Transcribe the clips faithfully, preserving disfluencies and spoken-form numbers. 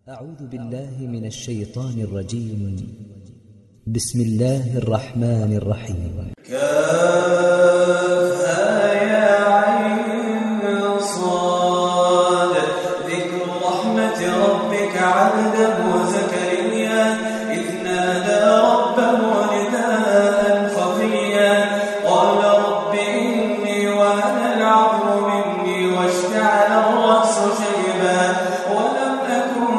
أعوذ بالله من الشيطان الرجيم. بسم الله الرحمن الرحيم. كافها يا عين صاد ذكر رحمة ربك عبده زكريا إذ نادى ربه نداء خفيا قال رب إني وهن العظم مني واشتعل الرأس شيبا ولم أكن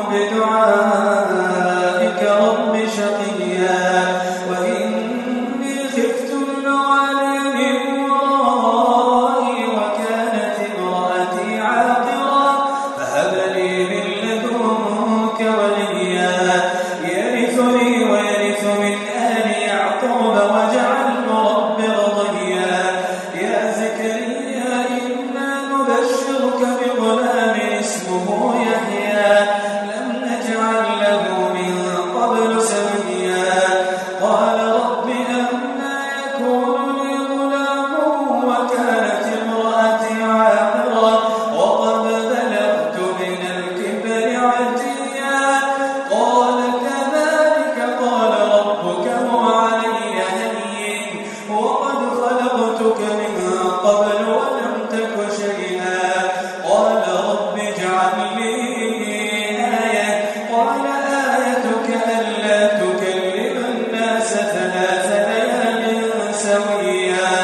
بدعائك رب شقيا وإني خفت الموالي من ورائي وكانت امرأتي عاقرا فهب لي من لدنك وليا يرثني ويرث من آل يعقوب واجعله رب رضيا يا زكريا إنا نبشرك بغلام اسمه يحيى لم نجعل له من قبل سميا قال رب أنى يكون لي غلام وكانت امرأتي عاقرا وقد بلغت من الكبر عتيا قال كذلك قال ربك هو علي هين وقد خلقتك من قبل ولم تك شيئا قال رب اجعل لي آية قال آيتك ألا تكلم الناس ثلاث ليال سويا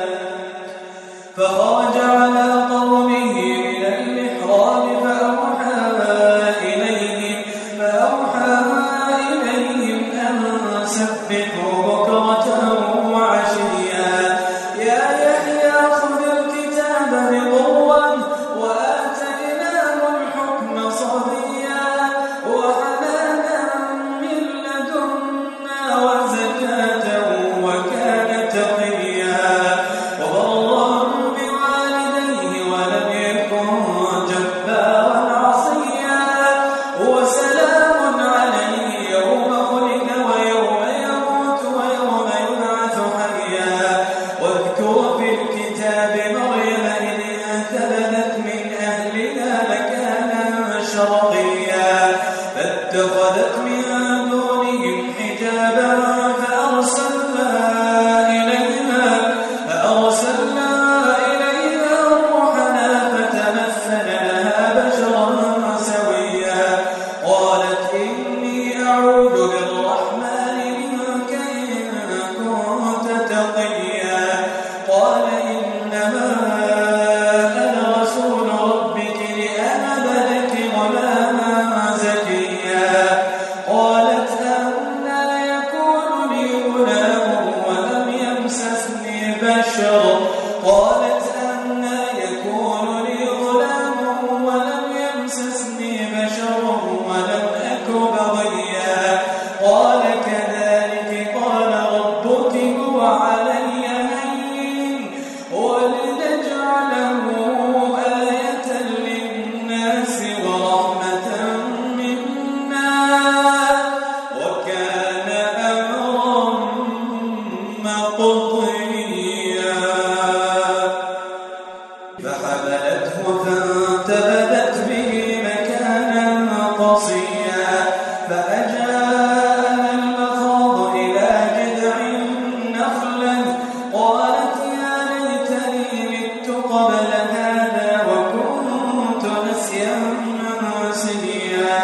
فخرج على قومه من المحراب فأوحى إليهم فأوحى إليهم أن سبحوا بكرة وعشيا يا يحيى خذ الكتاب بقوة وآتيناه الحكم صبيا وحنانا من لدنا وزكاة وكان تقيا وبرا بوالديه ولم يكن جبارا عصيا وسلام عليه يوم خلق ويوم يموت ويوم يبعث حيا واذكر في الكتاب مريم إذ انتبذت من أهلها مكانا شرقيا فاتخذت من دونهم حجابا فأرسلنا إليها فأرسلنا إليها روحنا فتمثل لها بشرا سويا قالت إني أعوذ بالرحمن منك إن كنت تقيا قال إنما أنا رسول ربك لأهب لك غلاما زكيا قالت أنى يكون لي غلام ولم يمسسني بشر قالت أنى يكون لي غلام ولم يمسسني بشر ولم أك بغيا قال كذلك قال ربك هو علي هين ولنجعله آية للناس ورحمة منا وكان أمرا مقضيا فحملته فانتبذت به مكانا قصيا فأجاءها المخاض إلى جذع النخلة قالت يا ليتني مت قبل هذا وكنت نسيا منسيا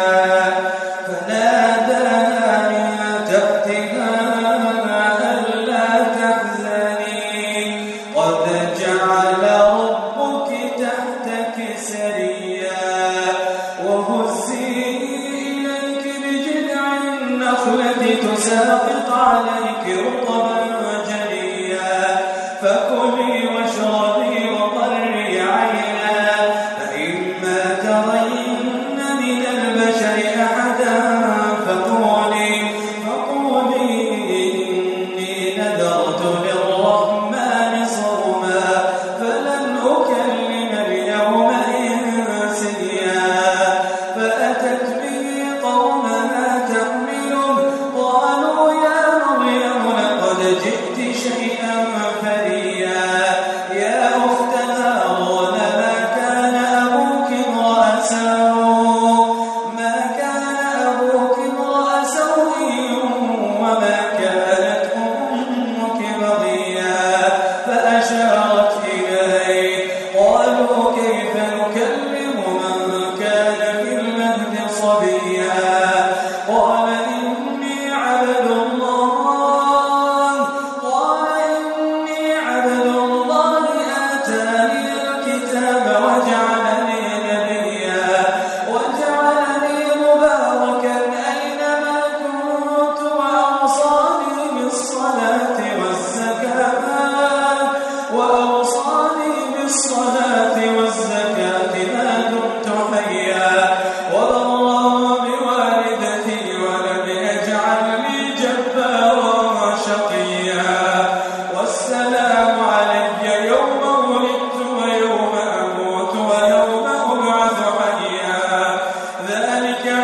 فناداها من تحتها ألا تحزني قد جعل ربك تحتك سريا وهزي إليك بجذع النخلة تساقط عليك رطبا جنيا فكلي واشربي وقري عينا فإما ترين من البشر أحدا فقولي فقولي إني نذرت للرحمن صوما فلن أكلم اليوم إنسيا فأتت به قومها تحمله قالوا يا مريم لقد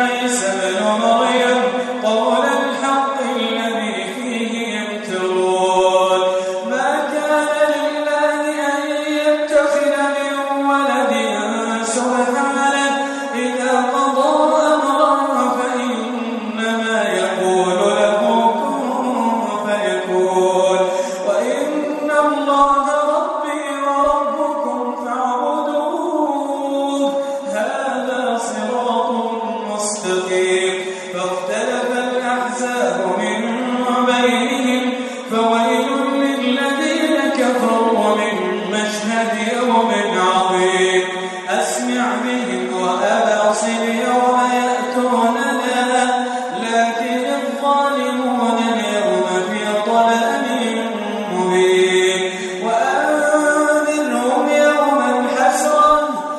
عيسى ابن مريم قول الحق الذي فيه يمترون ما كان لله أن يتخذ من ولد سبحانه إذا قضى أمرا فإنما يقول له كن فيكون وإن الله ربي وربكم فاعبدوه هذا صراط مستقيم فاختلف الأحزاب من بينهم فويل للذين كفروا من مشهد يوم عظيم أسمع بهم وأبصر يوم يأتوننا لكن الظالمون اليوم في ضلال مبين وأنذرهم يوم الحسرة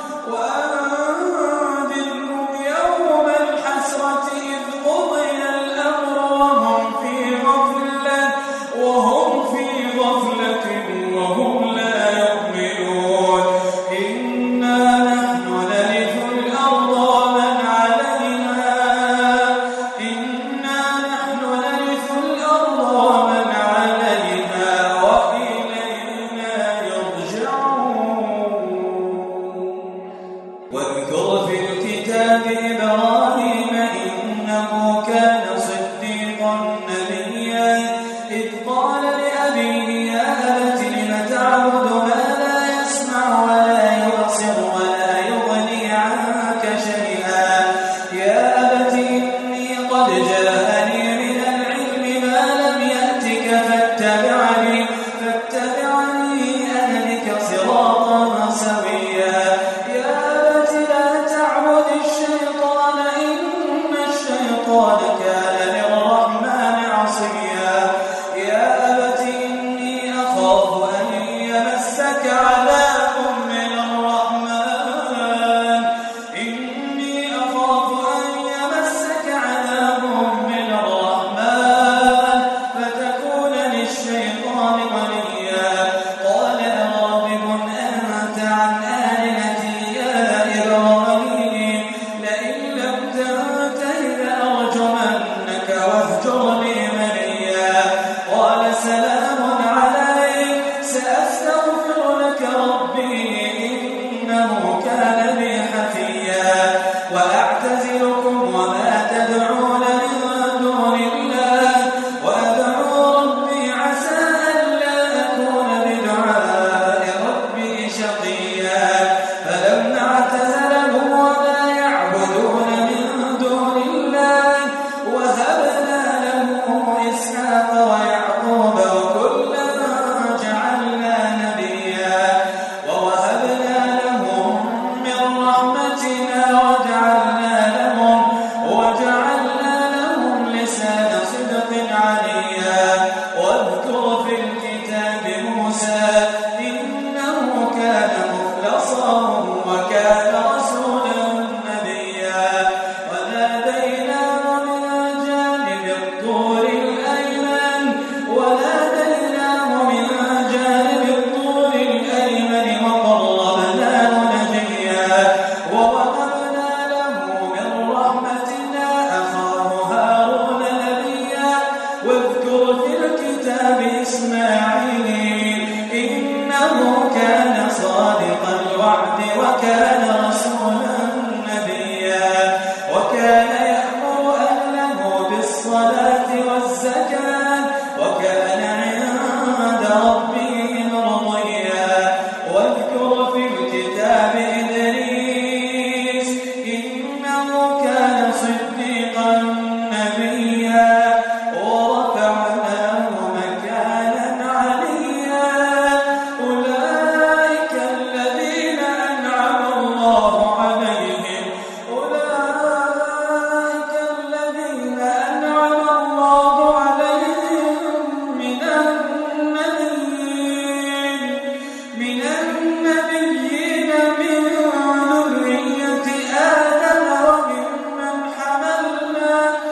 وأنذرهم يوم الحسرة إذ قضي الأمر وهم في غفلة وهم في غفلة وهم لا يؤمنون إنا نحن نرث الأرض ومن عليها إنا نحن نرث الأرض ومن عليها وإلينا يرجعون واذكر في الكتاب إبراهيم إنه كان صديقا نبيا إذ قال لأبيه يا أبت لم تعبد ما لا يسمع ولا يبصر ولا يغني عنك شيئا يا أبت إني قد جاءني من العلم ما لم يأتك فاتبعني فاتبعني أهدك صراطا سويا يا أبت لا تعبد الشيطان إن الشيطان كان للرحمن عصيا يا أبت إني أخاف أن يمسك عذاب من الرحمن إني أخاف أن يمسك عذاب من الرحمن فتكون للشيطان وليا قال أراغب أنت عن آلهتي يا إبراهيم لئن لم تنته لأرجمنك واهجرني مليا قال سلام عليك سأستغفر لك ربي إنه كان بي حفيا وأعتزلكم وما تدعون من دون الله وأدعو ربي عسى ألا أكون بدعاء ربي شقيا فلما اعتزلهم وما يعبدون من دون الله وهبنا له إسحاق ويعقوب وكلا جعلنا نبيا ووهبنا لهم من رحمتنا وجعلنا لهم وجعلنا لهم لسان صدق عليا واذكر في الكتاب موسى إنه كان مخلصا وكان رسولا نبيا وناديناه من جانب الطور الأيمن وناديناه من جانب الطور الأيمن وقربناه نجيا ووهبنا له من رحمتنا أخاه هارون نبيا واذكر في الكتاب إسماعيل إنه كان صادق الوعد وكان رسولا نبيا وكان يأمر أهله بالصلاة والزكاة وكان عند ربه مرضيا واذكر في الكتاب إدريس إنه كان صديقا نبيا ورفعناه مكانا عليا أولئك الذين أنعم الله عليهم أولئك الذين أنعم الله عليهم من النبيين من النبيين من ذرية آدم وممن حملنا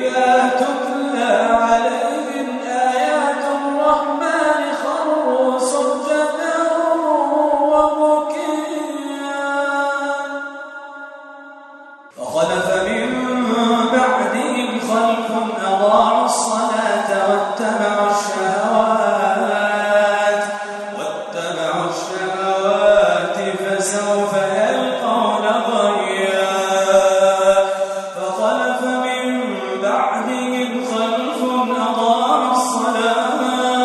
إذا تتلى عليهم آيات الرحمن خروا سجدا وبكيا فخلف من بعدهم خلف أضاعوا الصلاة واتبعوا الشهوات واتبعوا الشهوات فسوف يلقون غيا فخلف من بعدهم خلف أضاعوا الصلاة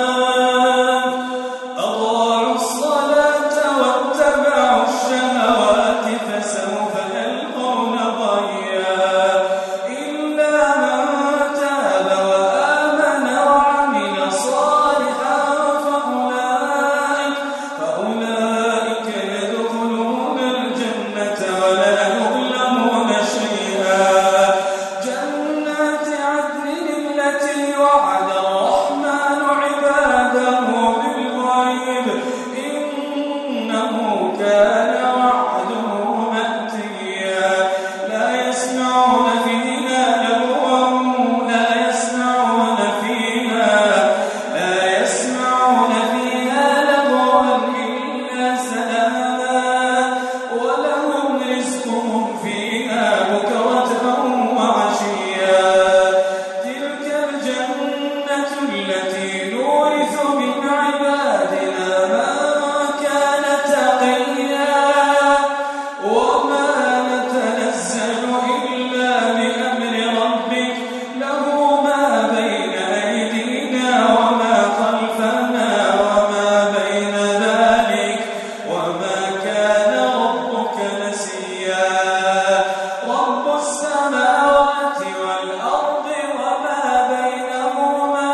أضاعوا الصلاة واتبعوا الشهوات فسوف يلقون غيا إلا من تاب وآمن وعمل صالحا فأولئك فأولئك يدخلون الجنة ولا يظلمون شيئا جنات عدن التي وعد الرحمن عباده بالغيب إنه كان وعده مأتيا لا يسمعون فيها لغوا لا يسمعون فيها لا يسمعون فيها لغوا إلا سلاما ولهم رزقهم فيها بكرة وعشيا تلك الجنة التي نورث من عبادنا من كان تقيا وما نتنزل إلا بأمر ربك له ما بين أيدينا وما خلفنا وما بين ذلك وما كان ربك نسيا رب السماوات والأرض وما بينهما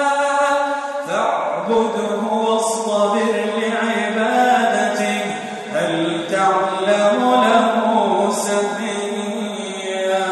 فاعبده واصطبر لعبادته هل تعلم له سميا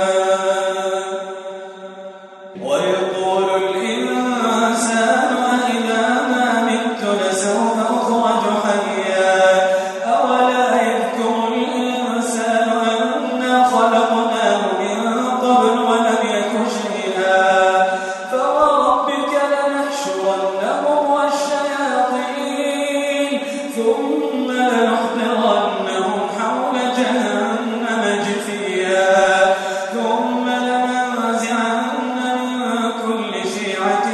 ويقول الإنسان أإذا ما مت لسوف أخرج حيا أولا يذكر الإنسان أنا خلقناه من قبل ولم يك شيئا فوربك لنحشرنهم والشياطين ثم لنحضرنهم حول جهنم جثيا ثم لننزعن من كل شيعة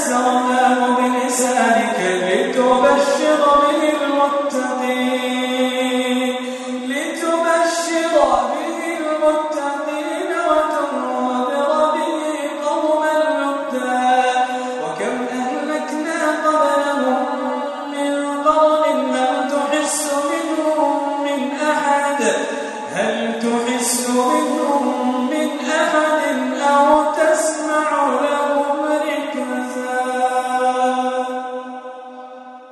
يسرناه بلسانك لتبشر